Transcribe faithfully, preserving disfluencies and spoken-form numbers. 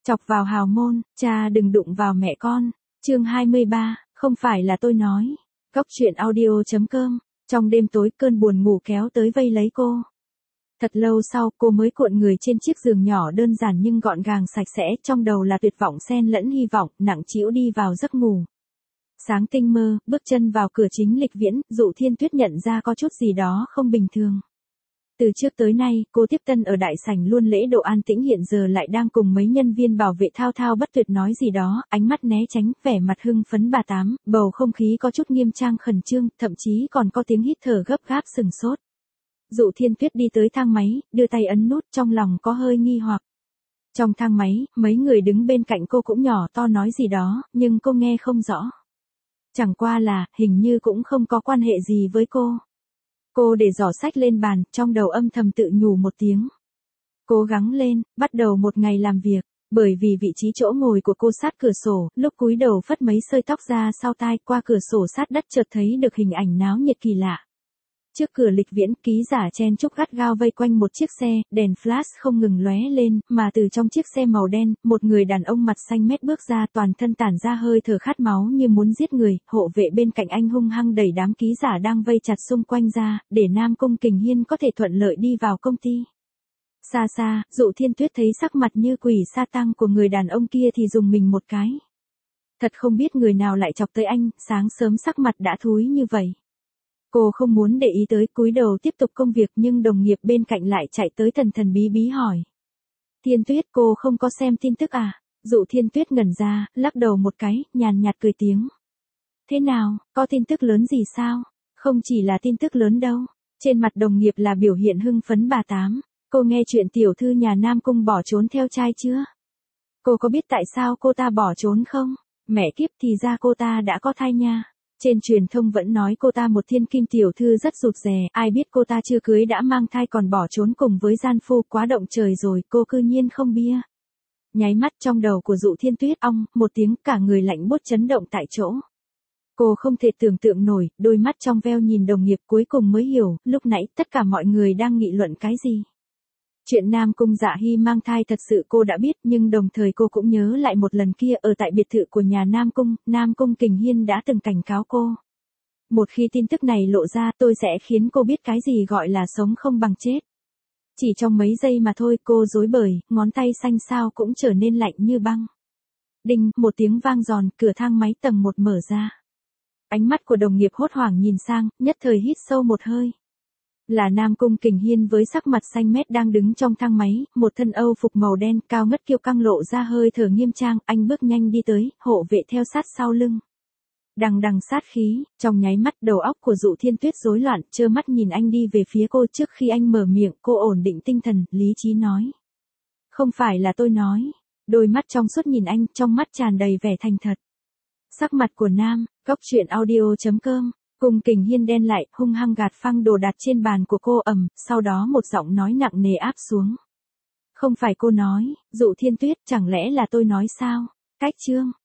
Chọc vào hào môn, cha đừng đụng vào mẹ con. Chương hai mươi ba, không phải là tôi nói. Góc truyện audio.com. Trong đêm tối cơn buồn ngủ kéo tới vây lấy cô. Thật lâu sau cô mới cuộn người trên chiếc giường nhỏ đơn giản nhưng gọn gàng sạch sẽ, trong đầu là tuyệt vọng xen lẫn hy vọng, nặng trĩu đi vào giấc ngủ. Sáng tinh mơ, bước chân vào cửa chính Lịch Viễn, Dụ Thiên Tuyết nhận ra có chút gì đó không bình thường. Từ trước tới nay, cô tiếp tân ở đại sảnh luôn lễ độ an tĩnh, hiện giờ lại đang cùng mấy nhân viên bảo vệ thao thao bất tuyệt nói gì đó, ánh mắt né tránh, vẻ mặt hưng phấn bà tám, bầu không khí có chút nghiêm trang khẩn trương, thậm chí còn có tiếng hít thở gấp gáp sừng sốt. Dụ Thiên Tuyết đi tới thang máy, đưa tay ấn nút, trong lòng có hơi nghi hoặc. Trong thang máy, mấy người đứng bên cạnh cô cũng nhỏ to nói gì đó, nhưng cô nghe không rõ. Chẳng qua là, hình như cũng không có quan hệ gì với cô. Cô để giỏ sách lên bàn, trong đầu âm thầm tự nhủ một tiếng. Cố gắng lên, bắt đầu một ngày làm việc, bởi vì vị trí chỗ ngồi của cô sát cửa sổ, lúc cúi đầu phất mấy sợi tóc ra sau tai, qua cửa sổ sát đất chợt thấy được hình ảnh náo nhiệt kỳ lạ. Trước cửa Lịch Viễn, ký giả chen chúc gắt gao vây quanh một chiếc xe, đèn flash không ngừng lóe lên, mà từ trong chiếc xe màu đen, một người đàn ông mặt xanh mét bước ra, toàn thân tản ra hơi thở khát máu như muốn giết người, hộ vệ bên cạnh anh hung hăng đẩy đám ký giả đang vây chặt xung quanh ra, để Nam Cung Kình Hiên có thể thuận lợi đi vào công ty. Xa xa, Dụ Thiên Tuyết thấy sắc mặt như quỷ sa tăng của người đàn ông kia thì dùng mình một cái. Thật không biết người nào lại chọc tới anh, sáng sớm sắc mặt đã thúi như vậy. Cô không muốn để ý tới, cúi đầu tiếp tục công việc, nhưng đồng nghiệp bên cạnh lại chạy tới thần thần bí bí hỏi. Thiên Tuyết, cô không có xem tin tức à? Dụ Thiên Tuyết ngẩn ra, lắc đầu một cái, nhàn nhạt cười tiếng. Thế nào, có tin tức lớn gì sao? Không chỉ là tin tức lớn đâu. Trên mặt đồng nghiệp là biểu hiện hưng phấn bà tám. Cô nghe chuyện tiểu thư nhà Nam Cung bỏ trốn theo trai chưa? Cô có biết tại sao cô ta bỏ trốn không? Mẹ kiếp, thì ra cô ta đã có thai nha. Trên truyền thông vẫn nói cô ta một thiên kim tiểu thư rất rụt rè, ai biết cô ta chưa cưới đã mang thai còn bỏ trốn cùng với gian phu, quá động trời rồi, cô cư nhiên không bia. Nháy mắt trong đầu của Dụ Thiên Tuyết ong, một tiếng, cả người lạnh buốt chấn động tại chỗ. Cô không thể tưởng tượng nổi, đôi mắt trong veo nhìn đồng nghiệp, cuối cùng mới hiểu, lúc nãy tất cả mọi người đang nghị luận cái gì. Chuyện Nam Cung Dạ Hy mang thai thật sự cô đã biết, nhưng đồng thời cô cũng nhớ lại một lần kia ở tại biệt thự của nhà Nam Cung, Nam Cung Kình Hiên đã từng cảnh cáo cô. Một khi tin tức này lộ ra, tôi sẽ khiến cô biết cái gì gọi là sống không bằng chết. Chỉ trong mấy giây mà thôi, cô rối bời, ngón tay xanh xao cũng trở nên lạnh như băng. Đinh, một tiếng vang giòn, cửa thang máy tầng một mở ra. Ánh mắt của đồng nghiệp hốt hoảng nhìn sang, nhất thời hít sâu một hơi. Là Nam Cung Kình Hiên với sắc mặt xanh mét đang đứng trong thang máy, một thân Âu phục màu đen, cao ngất kiêu căng lộ ra hơi thở nghiêm trang, anh bước nhanh đi tới, hộ vệ theo sát sau lưng. Đằng đằng sát khí, trong nháy mắt đầu óc của Dụ Thiên Tuyết rối loạn, trơ mắt nhìn anh đi về phía cô, trước khi anh mở miệng, cô ổn định tinh thần, lý trí nói. Không phải là tôi nói. Đôi mắt trong suốt nhìn anh, trong mắt tràn đầy vẻ thành thật. Sắc mặt của Nam, góc truyện audio.com. Cung Kình Hiên đen lại, hung hăng gạt phăng đồ đặt trên bàn của cô ầm, sau đó một giọng nói nặng nề áp xuống. Không phải cô nói, Dụ Thiên Tuyết, chẳng lẽ là tôi nói sao? Cách chương.